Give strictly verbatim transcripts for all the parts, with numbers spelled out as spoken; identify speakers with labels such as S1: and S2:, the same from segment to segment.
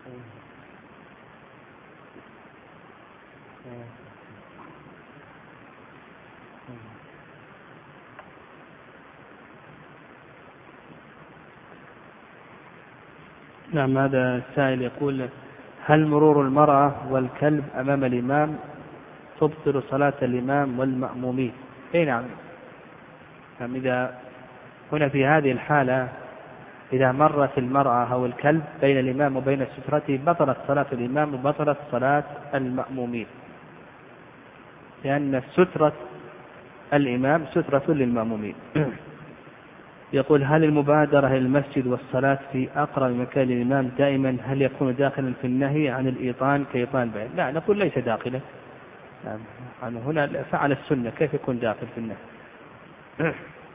S1: نعم، هذا السائل يقول: هل مرور المرأة والكلب أمام الإمام تبطل صلاة الإمام والمأمومين؟ أي نعم. نعم، إذا هنا في هذه الحالة إذا مرت المرأة أو الكلب بين الإمام وبين سترته بطلت صلاة الإمام وبطلت صلاة المأمومين، لأن سترة الإمام سترة للمأمومين. يقول: هل المبادرة إلى المسجد والصلاة في أقرب مكان للإمام دائما هل يكون داخلا في النهي عن الإيطان كإيطان البعير؟ لا، نقول ليس داخلا. يعني هنا فعل السنة، كيف يكون داخل في النهي؟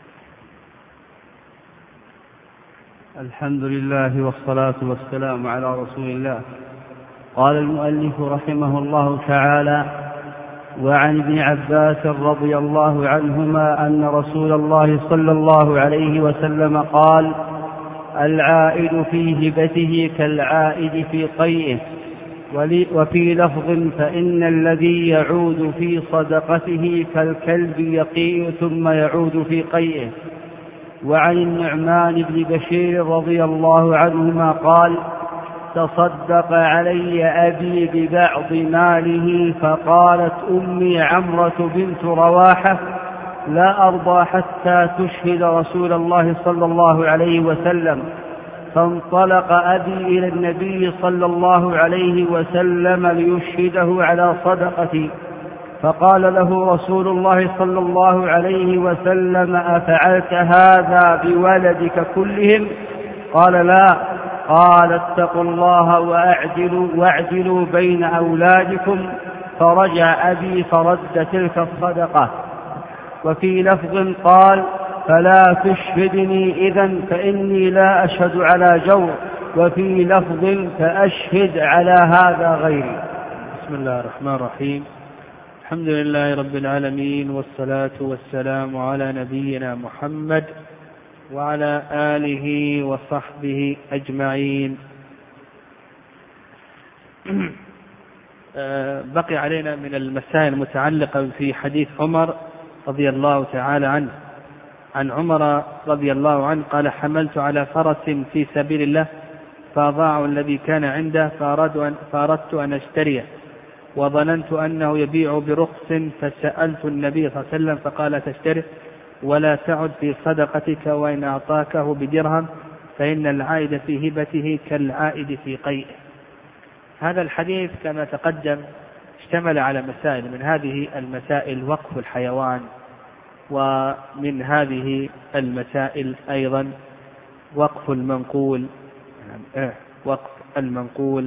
S2: الحمد لله والصلاة والسلام على رسول الله. قال المؤلف رحمه الله تعالى: وعن ابن عباس رضي الله عنهما أن رسول الله صلى الله عليه وسلم قال: العائد في هبته كالعائد في قيئه. وفي لفظ: فإن الذي يعود في صدقته كالكلب يقيء ثم يعود في قيئه. وعن النعمان بن بشير رضي الله عنهما قال: تصدق علي أبي ببعض ماله، فقالت أمي عمرة بنت رواحة: لا أرضى حتى تشهد رسول الله صلى الله عليه وسلم. فانطلق أبي إلى النبي صلى الله عليه وسلم ليشهده على صدقتي، فقال له رسول الله صلى الله عليه وسلم: أفعلت هذا بولدك كلهم؟ قال: لا. قال: اتقوا الله وأعدلوا, واعدلوا بين أولادكم. فرجع أبي فرد تلك الصدقة. وفي لفظ قال: فلا تشهدني إذن فإني لا أشهد على جور. وفي لفظ: فأشهد على هذا غيري.
S1: بسم الله الرحمن الرحيم. الحمد لله رب العالمين، والصلاة والسلام على نبينا محمد وعلى آله وصحبه أجمعين. بقي علينا من المسائل المتعلقة في حديث عمر رضي الله تعالى عنه. عن عمر رضي الله عنه قال: حملت على فرس في سبيل الله فأضاع الذي كان عنده فأردت أن أشتريه، وظننت أنه يبيع برخص، فسألت النبي صلى الله عليه وسلم فقال: تشتري ولا تعد في صدقتك، وإن أعطاكه بدرهم فإن العائد في هبته كالعائد في قيئه. هذا الحديث كما تقدم اشتمل على مسائل، من هذه المسائل وقف الحيوان، ومن هذه المسائل أيضا وقف المنقول وقف المنقول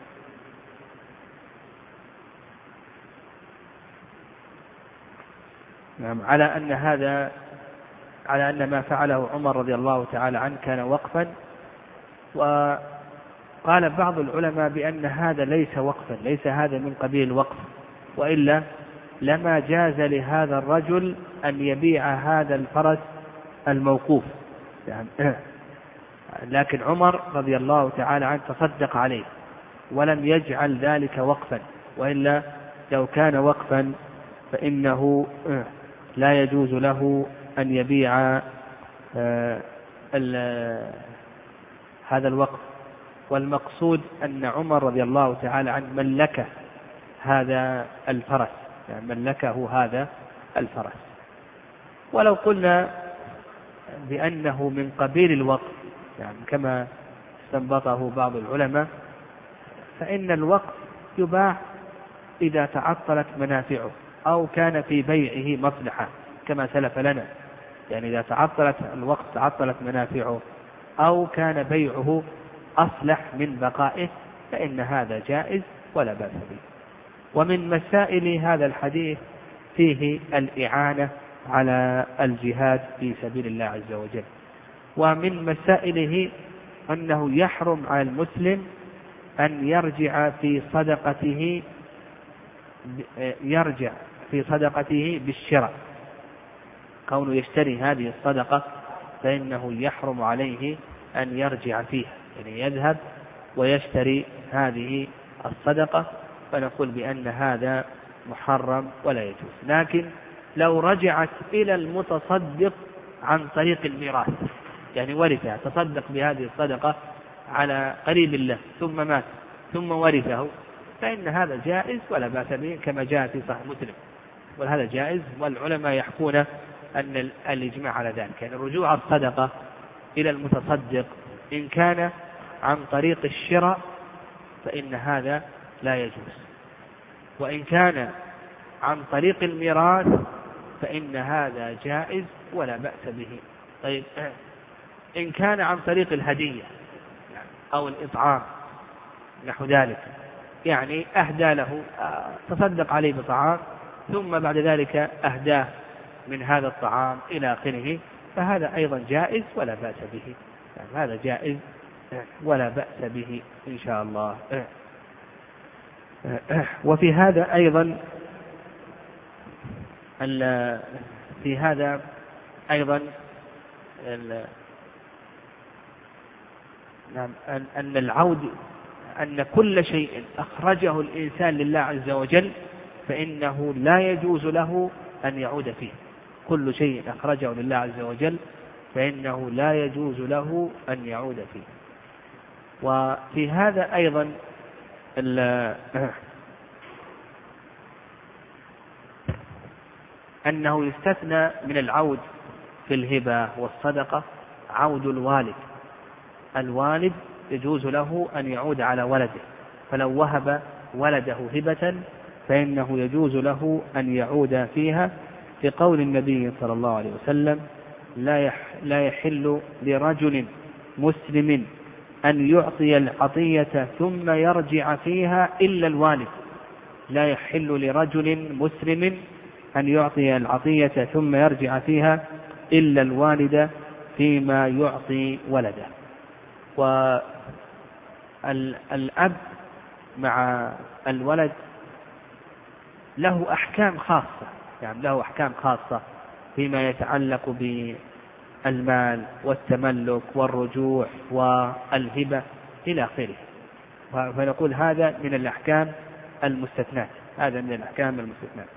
S1: نعم، على أن هذا على أن ما فعله عمر رضي الله تعالى عنه كان وقفا. وقال بعض العلماء بأن هذا ليس وقفا، ليس هذا من قبيل الوقف، وإلا لما جاز لهذا الرجل أن يبيع هذا الفرس الموقوف يعني. لكن عمر رضي الله تعالى عنه تصدق عليه ولم يجعل ذلك وقفا، وإلا لو كان وقفا فإنه لا يجوز له أن يبيع هذا الوقف. والمقصود أن عمر رضي الله تعالى عنه ملكه هذا الفرس، يعني ملكه هذا الفرس. ولو قلنا بأنه من قبيل الوقف يعني كما استنبطه بعض العلماء، فإن الوقف يباع إذا تعطلت منافعه أو كان في بيعه مصلحة كما سلف لنا. يعني إذا تعطلت الوقت تعطلت منافعه أو كان بيعه أصلح من بقائه فإن هذا جائز ولا بأس به. ومن مسائل هذا الحديث فيه الإعانة على الجهاد في سبيل الله عز وجل. ومن مسائله أنه يحرم على المسلم أن يرجع في صدقته يرجع في صدقته بالشراء، كونه يشتري هذه الصدقة فإنه يحرم عليه أن يرجع فيها، يعني يذهب ويشتري هذه الصدقة، فنقول بأن هذا محرم ولا يجوز. لكن لو رجعت إلى المتصدق عن طريق الميراث، يعني ورثه تصدق بهذه الصدقة على قريب له ثم مات ثم ورثه، فإن هذا جائز ولا بأس به، كما جاء في صحيح مسلم، وهذا جائز. والعلماء يحكون أن الإجماع على ذلك، يعني رجوع الصدقة إلى المتصدق إن كان عن طريق الشراء فإن هذا لا يجوز، وإن كان عن طريق الميراث فإن هذا جائز ولا بأس به. طيب إن كان عن طريق الهدية أو الإطعام نحو ذلك، يعني أهدى له، تصدق عليه بطعام ثم بعد ذلك أهداه من هذا الطعام إلى آخره، فهذا أيضا جائز ولا بأس به، يعني هذا جائز ولا بأس به إن شاء الله. وفي هذا أيضا في هذا أيضا نعم أن العود أن كل شيء أخرجه الإنسان لله عز وجل فإنه لا يجوز له أن يعود فيه. كل شيء أخرجه لله عز وجل فإنه لا يجوز له أن يعود فيه. وفي هذا أيضا أنه يستثنى من العود في الهبة والصدقة عود الوالد. الوالد يجوز له أن يعود على ولده، فلو وهب ولده هبة فإنه يجوز له أن يعود فيها، في قول النبي صلى الله عليه وسلم: لا يحل لرجل مسلم أن يعطي العطية ثم يرجع فيها إلا الوالد. لا يحل لرجل مسلم أن يعطي العطية ثم يرجع فيها إلا الوالد فيما يعطي ولده. والأب مع الولد له أحكام خاصة، يعني له أحكام خاصة فيما يتعلق بالمال والتملك والرجوع والهبة إلى آخره، فنقول هذا من الأحكام المستثنات، هذا من الأحكام المستثنات.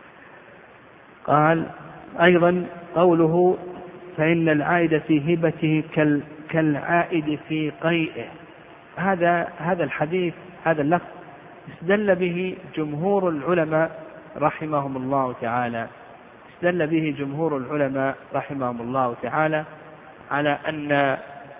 S1: قال أيضا قوله: فإن العائد في هبته كالعائد في قيئه. هذا هذا الحديث، هذا اللفظ استدل به جمهور العلماء رحمهم الله تعالى استدل به جمهور العلماء رحمهم الله تعالى على أن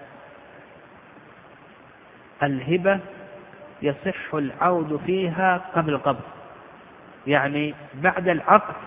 S1: الهبة يصح العود فيها قبل القبض، يعني بعد العقد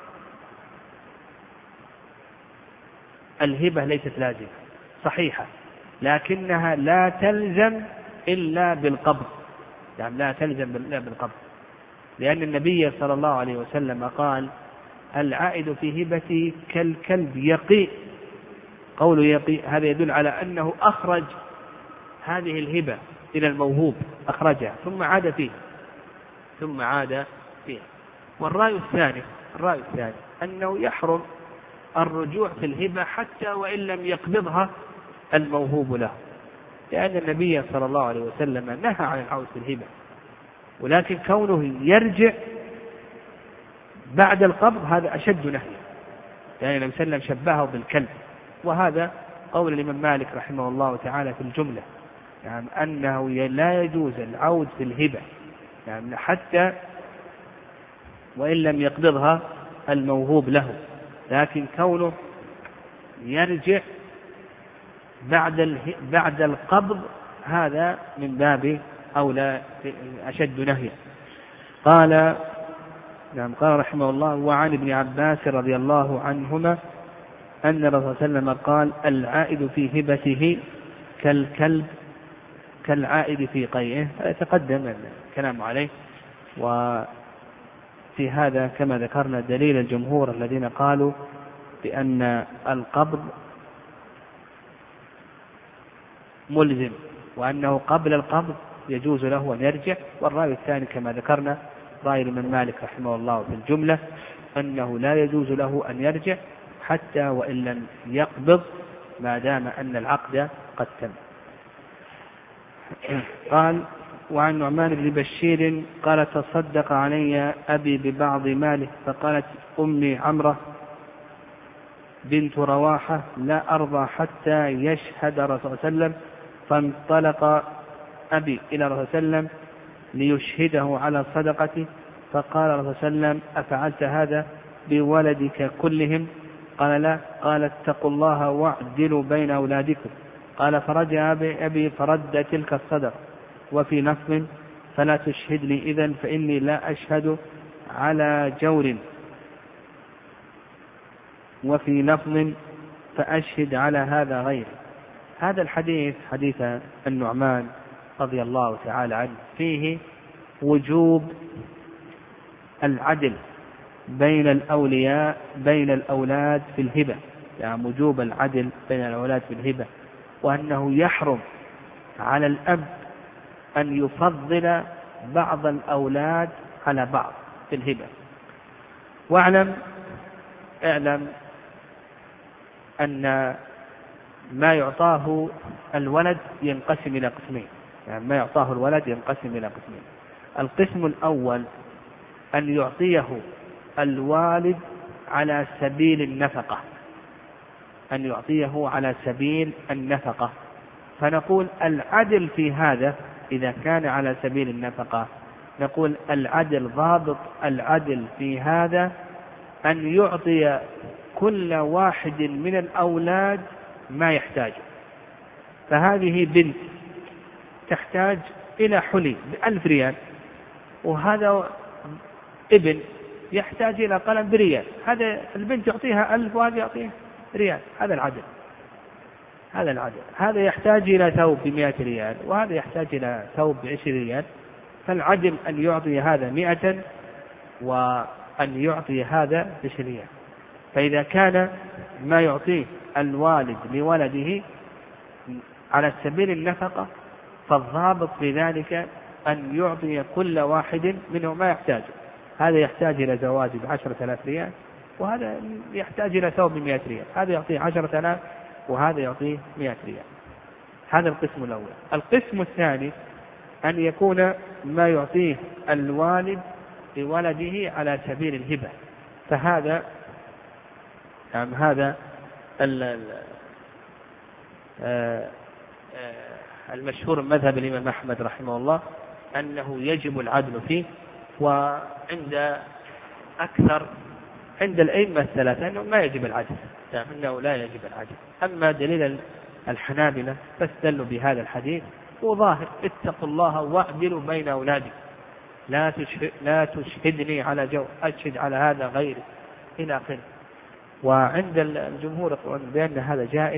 S1: الهبة ليست لازمة صحيحة، لكنها لا تلزم إلا بالقبض، يعني لا تلزم إلا بالقبض، لأن النبي صلى الله عليه وسلم قال: العائد في هبته كالكلب يقي. قول يقي هذا يدل على أنه أخرج هذه الهبة إلى الموهوب، أخرجها ثم عاد فيه ثم عاد فيه. والرأي الثاني الرأي الثاني أنه يحرم الرجوع في الهبة حتى وإن لم يقبضها الموهوب له، لأن النبي صلى الله عليه وسلم نهى عن العود في الهبة، ولكن كونه يرجع بعد القبض هذا أشد نهي، يعني النبي صلى الله عليه وسلم شبهه بالكلب. وهذا قول الإمام مالك رحمه الله تعالى في الجملة، يعني أنه لا يجوز العود في الهبة، يعني حتى وإن لم يقبضها الموهوب له، لكن كونه يرجع بعد بعد القبض هذا من باب أولى أشد نهيا. قال نعم قال رحمه الله: وعن ابن عباس رضي الله عنهما أن الرسول صلى الله عليه وسلم قال: العائد في هبته كالكلب كالعائد في قيئه. تقدم الكلام عليه. وفي هذا كما ذكرنا دليل الجمهور الذين قالوا بأن القبض ملزم، وأنه قبل القبض يجوز له أن يرجع. والرأي الثاني كما ذكرنا رأي الإمام مالك رحمه الله في الجملة، أنه لا يجوز له أن يرجع حتى وإن لم يقبض ما دام أن العقد قد تم. قال: وعن نعمان بن بشير قال: تصدق علي أبي ببعض ماله، فقالت أمي عمرة بنت رواحة: لا أرضى حتى يشهد رسول الله صلى الله عليه وسلم. فانطلق أبي إلى رسول الله صلى الله عليه وسلم ليشهده على صدقته، فقال رسول الله صلى الله عليه وسلم: أفعلت هذا بولدك كلهم؟ قال: لا. قال: اتقوا الله واعدلوا بين أولادكم. قال: فرجع أبي فرد تلك الصدقة. وفي لفظ: فلا تشهدني إذن فإني لا أشهد على جور. وفي لفظ: فأشهد على هذا غيري. هذا الحديث حديث النعمان رضي الله تعالى عنه فيه وجوب العدل بين الأولياء بين الأولاد في الهبة، يعني وجوب العدل بين الأولاد في الهبة، وأنه يحرم على الأب أن يفضل بعض الأولاد على بعض في الهبة. واعلم اعلم أن ما يعطاه الولد ينقسم إلى قسمين، يعني ما يعطاه الولد ينقسم إلى قسمين. القسم الأول أن يعطيه الوالد على سبيل النفقة، أن يعطيه على سبيل النفقة. فنقول العدل في هذا إذا كان على سبيل النفقة، نقول العدل ضابط العدل في هذا أن يعطي كل واحد من الأولاد ما يحتاج. فهذه بنت تحتاج إلى حلي بألف ريال، وهذا ابن يحتاج إلى قلم بريال، هذا البنت يعطيها ألف وهذا يعطيه ريال. هذا العدل، هذا العدل. هذا يحتاج إلى ثوب بمئة ريال وهذا يحتاج إلى ثوب بعشرين ريال، فالعدل أن يعطي هذا مئة وأن يعطي هذا بعشرين ريال. فإذا كان ما يعطيه الوالد لولده على سبيل النفقة، فالضابط في ذلك أن يعطي كل واحد منه ما يحتاج. هذا يحتاج إلى زواج بعشرة آلاف ريال وهذا يحتاج إلى ثوب بمئة ريال، هذا يعطيه عشرة آلاف وهذا يعطيه مئة ريال. هذا القسم الأول. القسم الثاني أن يكون ما يعطيه الوالد لولده على سبيل الهبة، فهذا نعم هذا المشهور مذهب الإمام أحمد رحمه الله أنه يجب العدل فيه، وعند أكثر عند الأئمة الثلاثة أنه ما يجب العدل، يعني أنه لا يجب العدل. أما دليل الحنابلة فاستدلوا بهذا الحديث وظاهر: اتقوا الله واعدلوا بين أولادكم، لا تشهد لا تشهدني على جو، أشهد على هذا غيري إلى آخره. وعند الجمهور يقولون بأن هذا جائز،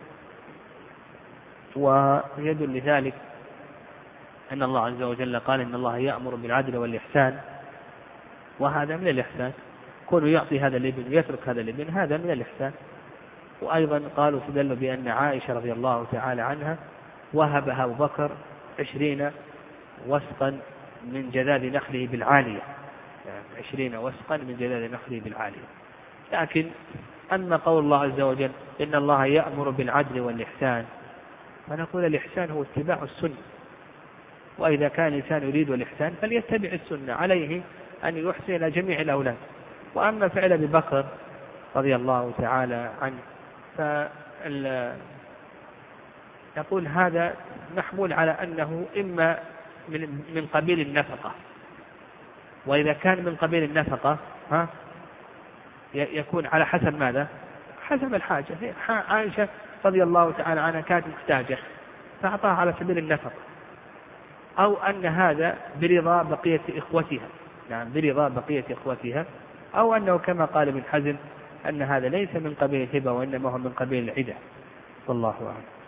S1: ويدل لذلك أن الله عز وجل قال: إن الله يأمر بالعدل والإحسان، وهذا من الإحسان. كونه يعطي هذا الابن ويترك هذا الابن هذا من الإحسان. وأيضا قالوا استدلوا بأن عائشة رضي الله تعالى عنها وهبها أبو بكر عشرين وسقا من جذاذ نخله بالعالية، يعني عشرين وسقا من جذاذ نخله بالعالية. لكن أما قول الله عز وجل: إن الله يأمر بالعدل والإحسان، فنقول الإحسان هو اتباع السنة، وإذا كان الإنسان يريد الإحسان فليتبع السنة، عليه أن يحسن إلى جميع الأولاد. وأما فعل أبي بكر رضي الله تعالى عنه فنقول هذا محمول على أنه إما من قبيل النفقة، وإذا كان من قبيل النفقة ها يكون على حسب ماذا؟ حسب الحاجة. عائشة رضي الله تعالى عنها كانت محتاجة فأعطاها على سبيل النفقة، أو أن هذا برضا بقية إخوتها، نعم برضا بقية إخوتها، أو أنه كما قال ابن حزم أن هذا ليس من قبيل الهبة وإنما هو من قبيل العدة. والله أعلم.